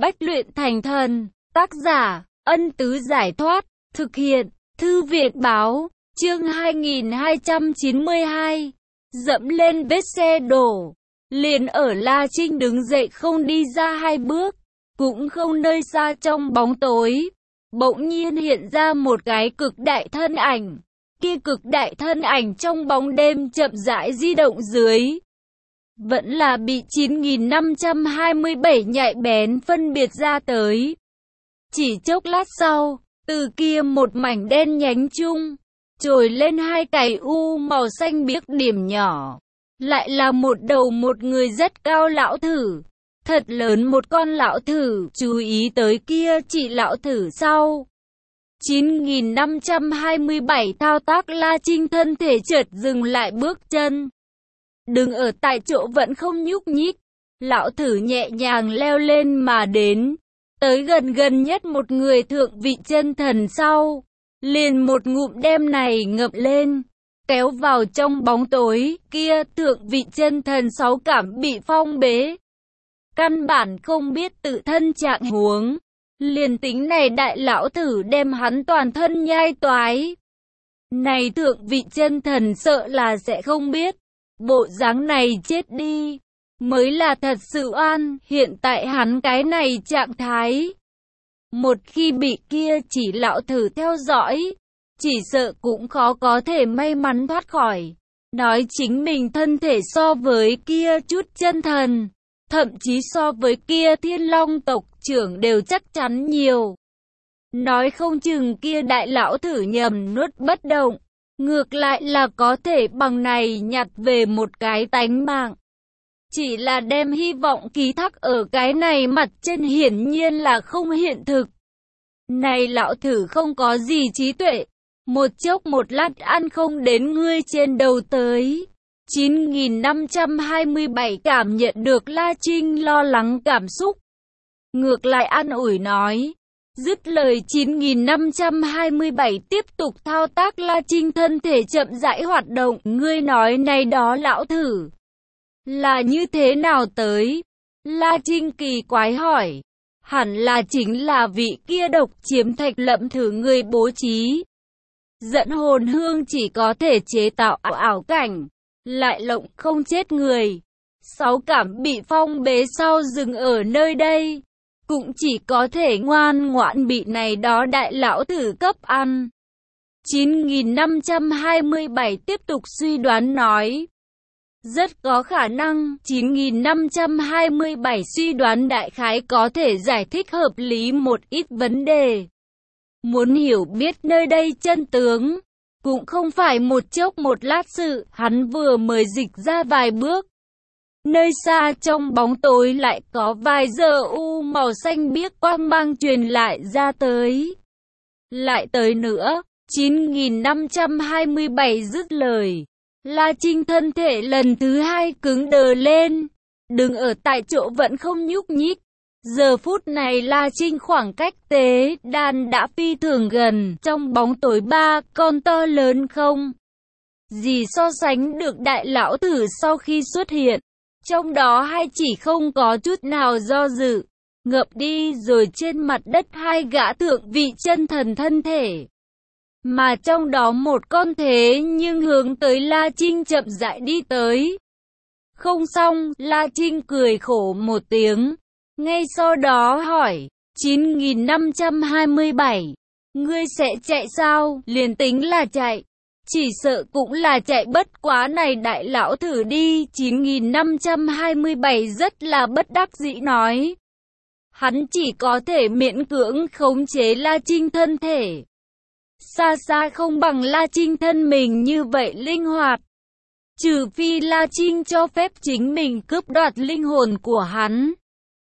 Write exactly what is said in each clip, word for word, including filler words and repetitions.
Bách luyện thành thần. Tác giả, Ân Tứ Giải Thoát. Thực hiện, Thư viện Báo. Chương hai nghìn hai trăm chín mươi hai. Dẫm lên vết xe đổ. Liền ở La Trinh đứng dậy không đi ra hai bước, cũng không nơi xa trong bóng tối. Bỗng nhiên hiện ra một cái cực đại thân ảnh. Kia cực đại thân ảnh trong bóng đêm chậm rãi di động dưới. Vẫn là bị chín nghìn năm trăm hai mươi bảy nhạy bén phân biệt ra tới. Chỉ chốc lát sau, từ kia một mảnh đen nhánh chung, trồi lên hai cái u màu xanh biếc điểm nhỏ. Lại là một đầu một người rất cao lão thử. Thật lớn một con lão thử, chú ý tới kia chỉ lão thử sau. chín nghìn năm trăm hai mươi bảy thao tác La Trinh thân thể chợt dừng lại bước chân. Đứng ở tại chỗ vẫn không nhúc nhích. Lão thử nhẹ nhàng leo lên mà đến. Tới gần gần nhất một người thượng vị chân thần sau. Liền một ngụm đem này ngậm lên. Kéo vào trong bóng tối, kia thượng vị chân thần sáu cảm bị phong bế. Căn bản không biết tự thân trạng huống. Liền tính này đại lão thử đem hắn toàn thân nhai toái. Này thượng vị chân thần sợ là sẽ không biết. Bộ dáng này chết đi. Mới là thật sự oan, hiện tại hắn cái này trạng thái. Một khi bị kia chỉ lão thử theo dõi. Chỉ sợ cũng khó có thể may mắn thoát khỏi. Nói chính mình thân thể so với kia chút chân thần. Thậm chí so với kia thiên long tộc trưởng đều chắc chắn nhiều. Nói không chừng kia đại lão thử nhầm nuốt bất động. Ngược lại là có thể bằng này nhặt về một cái tánh mạng. Chỉ là đem hy vọng ký thác ở cái này mặt trên hiển nhiên là không hiện thực. Này lão thử không có gì trí tuệ. Một chốc một lát ăn không đến ngươi trên đầu tới. chín nghìn năm trăm hai mươi bảy cảm nhận được La Trinh lo lắng cảm xúc. Ngược lại an ủi nói. Dứt lời chín nghìn năm trăm hai mươi bảy tiếp tục thao tác La Trinh thân thể chậm rãi hoạt động. Ngươi nói này đó lão thử. Là như thế nào tới? La Trinh kỳ quái hỏi. Hẳn là chính là vị kia độc chiếm thạch lậm thử người bố trí. Dẫn hồn hương chỉ có thể chế tạo ảo, ảo cảnh. Lại lộng không chết người. Sáu cảm bị phong bế sau dừng ở nơi đây. Cũng chỉ có thể ngoan ngoãn bị này đó đại lão thử cấp ăn. chín nghìn năm trăm hai mươi bảy tiếp tục suy đoán nói. Rất có khả năng chín nghìn năm trăm hai mươi bảy suy đoán đại khái có thể giải thích hợp lý một ít vấn đề. Muốn hiểu biết nơi đây chân tướng, cũng không phải một chốc một lát sự, hắn vừa mới dịch ra vài bước. Nơi xa trong bóng tối lại có vài giờ u màu xanh biếc quang mang truyền lại ra tới. Lại tới nữa, chín nghìn năm trăm hai mươi bảy dứt lời. La Trinh thân thể lần thứ hai cứng đờ lên. Đứng ở tại chỗ vẫn không nhúc nhích. Giờ phút này La Trinh khoảng cách tế đàn đã phi thường gần. Trong bóng tối ba con to lớn không gì so sánh được đại lão thử sau khi xuất hiện. Trong đó hai chỉ không có chút nào do dự. Ngập đi rồi trên mặt đất hai gã thượng vị chân thần thân thể. Mà trong đó một con thế nhưng hướng tới La Trinh chậm rãi đi tới. Không xong, La Trinh cười khổ một tiếng. Ngay sau đó hỏi, chín nghìn năm trăm hai mươi bảy, ngươi sẽ chạy sao? Liền tính là chạy. Chỉ sợ cũng là chạy bất quá này đại lão thử đi. chín nghìn năm trăm hai mươi bảy rất là bất đắc dĩ nói. Hắn chỉ có thể miễn cưỡng khống chế La Trinh thân thể. Xa xa không bằng La Trinh thân mình như vậy linh hoạt. Trừ phi La Trinh cho phép chính mình cướp đoạt linh hồn của hắn.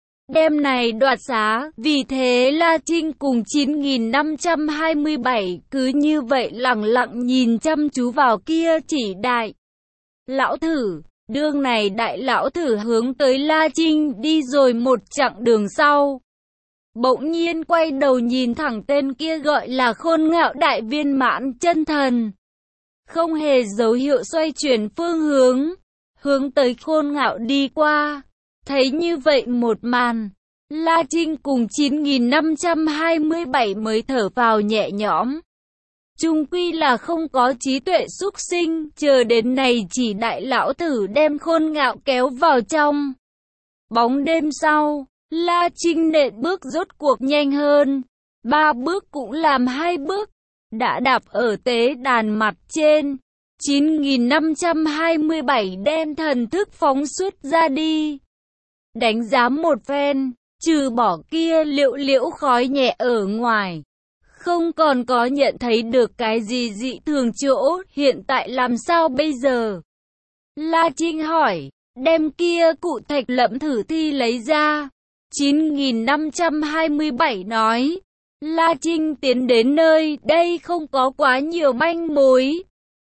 Đêm này đoạt xá, vì thế La Trinh cùng chín nghìn năm trăm hai mươi bảy cứ như vậy lặng lặng nhìn chăm chú vào kia chỉ đại lão thử. Đương này đại lão thử hướng tới La Trinh đi rồi một chặng đường sau. Bỗng nhiên quay đầu nhìn thẳng tên kia gọi là Khôn Ngạo đại viên mãn chân thần. Không hề dấu hiệu xoay chuyển phương hướng, hướng tới Khôn Ngạo đi qua. Thấy như vậy một màn, La Trinh cùng chín nghìn năm trăm hai mươi bảy mới thở vào nhẹ nhõm. Chung quy là không có trí tuệ súc sinh, chờ đến này chỉ đại lão thử đem Khôn Ngạo kéo vào trong. Bóng đêm sau, La Trinh nện bước rốt cuộc nhanh hơn, ba bước cũng làm hai bước, đã đạp ở tế đàn mặt trên. chín nghìn năm trăm hai mươi bảy đem thần thức phóng xuất ra đi. Đánh giá một phen, trừ bỏ kia liễu liễu khói nhẹ ở ngoài, không còn có nhận thấy được cái gì dị thường chỗ, hiện tại làm sao bây giờ? La Trinh hỏi, đem kia cụ thạch lẫm thử thi lấy ra. chín nghìn năm trăm hai mươi bảy nói, La Trinh tiến đến nơi đây không có quá nhiều manh mối.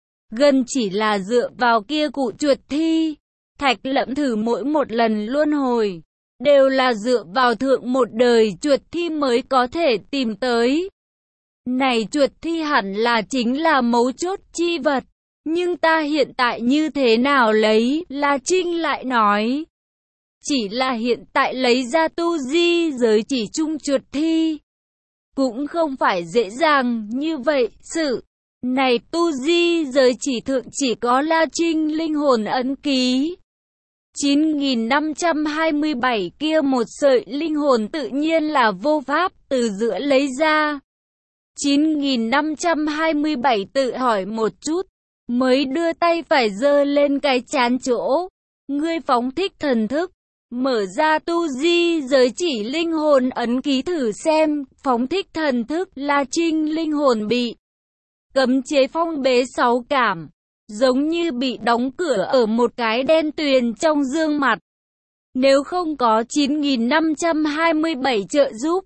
Gần chỉ là dựa vào kia cụ chuột thi, thạch lẫm thử mỗi một lần luân hồi, đều là dựa vào thượng một đời chuột thi mới có thể tìm tới. Này chuột thi hẳn là chính là mấu chốt chi vật, nhưng ta hiện tại như thế nào lấy? La Trinh lại nói, chỉ là hiện tại lấy ra tu di giới chỉ chung chuột thi, cũng không phải dễ dàng như vậy. Sự này tu di giới chỉ thượng chỉ có La Trinh linh hồn ấn ký. chín nghìn năm trăm hai mươi bảy kia một sợi linh hồn tự nhiên là vô pháp từ giữa lấy ra. chín nghìn năm trăm hai mươi bảy tự hỏi một chút, mới đưa tay phải giơ lên cái chán chỗ. Ngươi phóng thích thần thức, mở ra tu di giới chỉ linh hồn ấn ký thử xem. Phóng thích thần thức, La Trinh linh hồn bị cấm chế phong bế sáu cảm, giống như bị đóng cửa ở một cái đen tuyền trong dương mặt. Nếu không có chín nghìn năm trăm hai mươi bảy trợ giúp,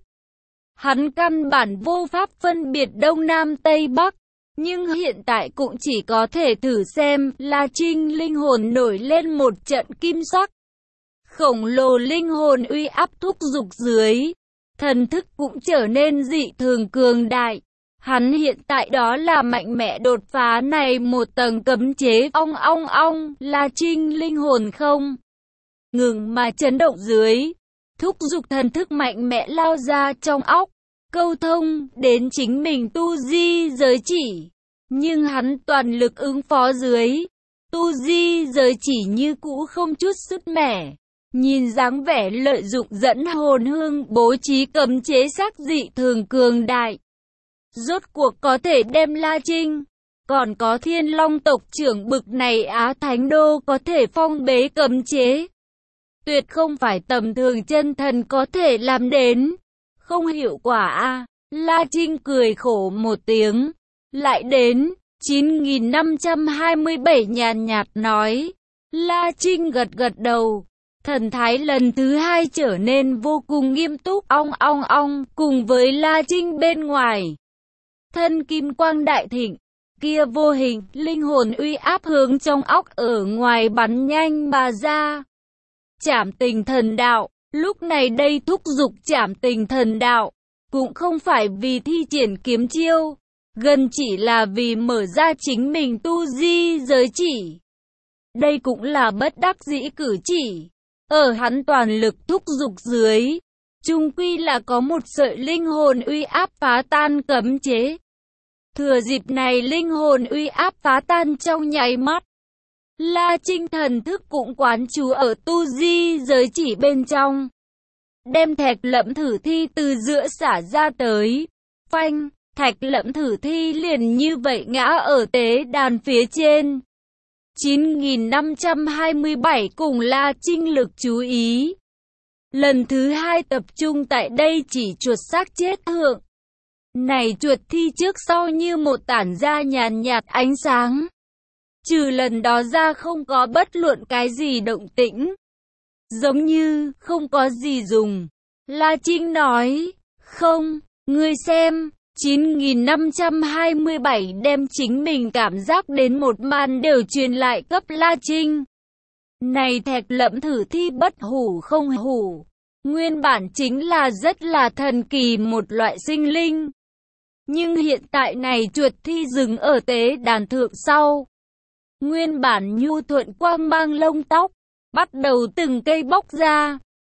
hắn căn bản vô pháp phân biệt Đông Nam Tây Bắc. Nhưng hiện tại cũng chỉ có thể thử xem. La Trinh linh hồn nổi lên một trận kim sắc. Khổng lồ linh hồn uy áp thúc giục dưới, thần thức cũng trở nên dị thường cường đại. Hắn hiện tại đó là mạnh mẽ đột phá này một tầng cấm chế. Ong ong ong, La Trinh linh hồn không ngừng mà chấn động dưới, thúc giục thần thức mạnh mẽ lao ra trong óc, câu thông đến chính mình tu di giới chỉ. Nhưng hắn toàn lực ứng phó dưới, tu di giới chỉ như cũ không chút sức mẻ. Nhìn dáng vẻ lợi dụng dẫn hồn hương bố trí cấm chế sắc dị thường cường đại, rốt cuộc có thể đem La Trinh, còn có Thiên Long tộc trưởng bực này Á Thánh Đô có thể phong bế cấm chế. Tuyệt không phải tầm thường chân thần có thể làm đến. Không hiệu quả a à. La Trinh cười khổ một tiếng. Lại đến. chín nghìn năm trăm hai mươi bảy nhàn nhạt nói. La Trinh gật gật đầu. Thần thái lần thứ hai trở nên vô cùng nghiêm túc. Ong ong ong. Cùng với La Trinh bên ngoài, thân kim quang đại thịnh, kia vô hình linh hồn uy áp hướng trong óc ở ngoài bắn nhanh mà ra. Trảm tình thần đạo. Lúc này đây thúc giục trảm tình thần đạo, cũng không phải vì thi triển kiếm chiêu, gần chỉ là vì mở ra chính mình tu di giới chỉ. Đây cũng là bất đắc dĩ cử chỉ. Ở hắn toàn lực thúc giục dưới, chung quy là có một sợi linh hồn uy áp phá tan cấm chế. Thừa dịp này linh hồn uy áp phá tan trong nháy mắt, La Trinh thần thức cũng quán trú ở tu di giới chỉ bên trong, đem thạch lẫm thử thi từ giữa xả ra tới. Phanh, thạch lẫm thử thi liền như vậy ngã ở tế đàn phía trên. chín nghìn năm trăm hai mươi bảy cùng La Trinh lực chú ý lần thứ hai tập trung tại đây chỉ chuột xác chết thượng. Này chuột thi trước sau như một tản ra nhàn nhạt ánh sáng. Trừ lần đó ra không có bất luận cái gì động tĩnh, giống như không có gì dùng. La Trinh nói, không, ngươi xem. chín nghìn năm trăm hai mươi bảy đem chính mình cảm giác đến một màn đều truyền lại cấp La Trinh. Này thạch lẫm thử thi bất hủ không hủ, nguyên bản chính là rất là thần kỳ một loại sinh linh. Nhưng hiện tại này chuột thi dừng ở tế đàn thượng sau, nguyên bản nhu thuận quang mang lông tóc, bắt đầu từng cây bóc ra.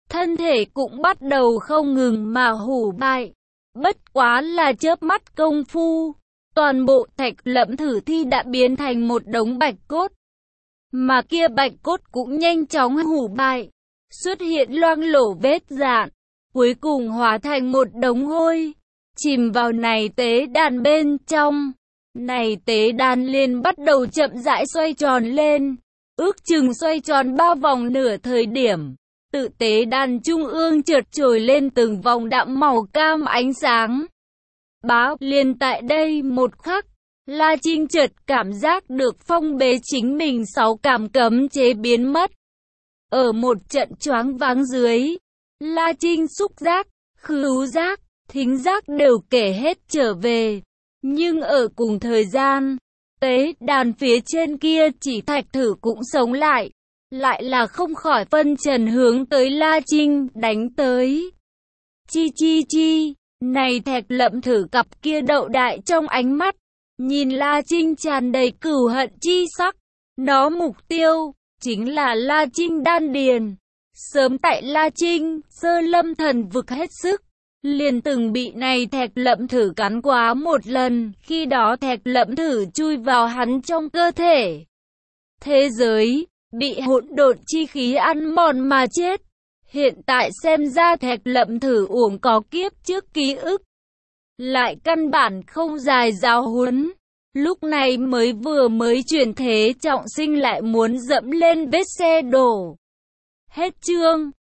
thân thể cũng bắt đầu không ngừng mà hủ bại. Bất quá là chớp mắt công phu, toàn bộ thạch lẫm thử thi đã biến thành một đống bạch cốt. Mà kia bạch cốt cũng nhanh chóng hủ bại, xuất hiện loang lổ vết rạn, cuối cùng hóa thành một đống hôi, chìm vào này tế đàn bên trong. Này tế đàn liền bắt đầu chậm rãi xoay tròn lên, ước chừng xoay tròn ba vòng nửa thời điểm. Tự tế đàn trung ương chợt trồi lên từng vòng đạm màu cam ánh sáng. Bá, liền tại đây một khắc, La Trinh chợt cảm giác được phong bế chính mình sáu cảm cấm chế biến mất. Ở một trận choáng váng dưới, La Trinh xúc giác, khứu giác, thính giác đều kể hết trở về. Nhưng ở cùng thời gian, tế đàn phía trên kia chỉ thạch thử cũng sống lại. Lại là không khỏi phân trần hướng tới La Trinh đánh tới. Chi chi chi, này thạch lẫm thử cặp kia đậu đại trong ánh mắt, nhìn La Trinh tràn đầy cừu hận chi sắc. Nó mục tiêu chính là La Trinh đan điền. Sớm tại La Trinh sơ lâm thần vực hết sức, liền từng bị này thạch lẫm thử cắn quá một lần, khi đó thạch lẫm thử chui vào hắn trong cơ thể. Thế giới bị hỗn độn chi khí ăn mòn mà chết. Hiện tại xem ra thạch lẫm thử uổng có kiếp trước ký ức, lại căn bản không dài giáo huấn, lúc này mới vừa mới chuyển thế trọng sinh lại muốn dẫm lên vết xe đổ. Hết chương.